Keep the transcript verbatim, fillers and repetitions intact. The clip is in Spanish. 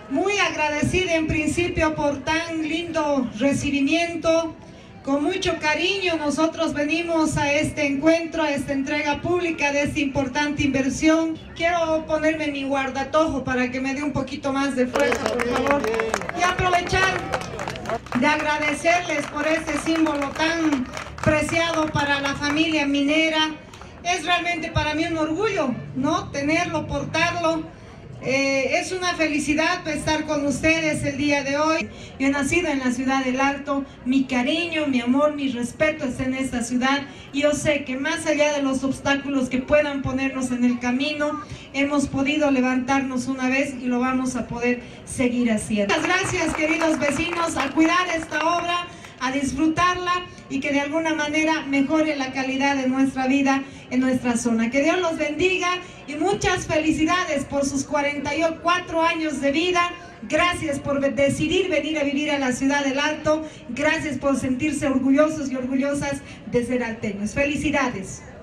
Muy agradecida en principio por tan lindo recibimiento. Con mucho cariño nosotros venimos a este encuentro, a esta entrega pública de esta importante inversión. Quiero ponerme mi guardatojo para que me dé un poquito más de fuerza, por favor. Y aprovechar de agradecerles por este símbolo tan preciado para la familia minera. Es realmente para mí un orgullo, ¿no? Tenerlo, portarlo. Eh, es una felicidad estar con ustedes el día de hoy. Yo he nacido en la ciudad del Alto, mi cariño, mi amor, mi respeto está en esta ciudad y yo sé que más allá de los obstáculos que puedan ponernos en el camino, hemos podido levantarnos una vez y lo vamos a poder seguir haciendo. Muchas gracias, queridos vecinos, a cuidar esta obra, a disfrutarla y que de alguna manera mejore la calidad de nuestra vida en nuestra zona. Que Dios los bendiga y muchas felicidades por sus cuarenta y cuatro años de vida. Gracias por decidir venir a vivir a la ciudad del Alto. Gracias por sentirse orgullosos y orgullosas de ser alteños. Felicidades.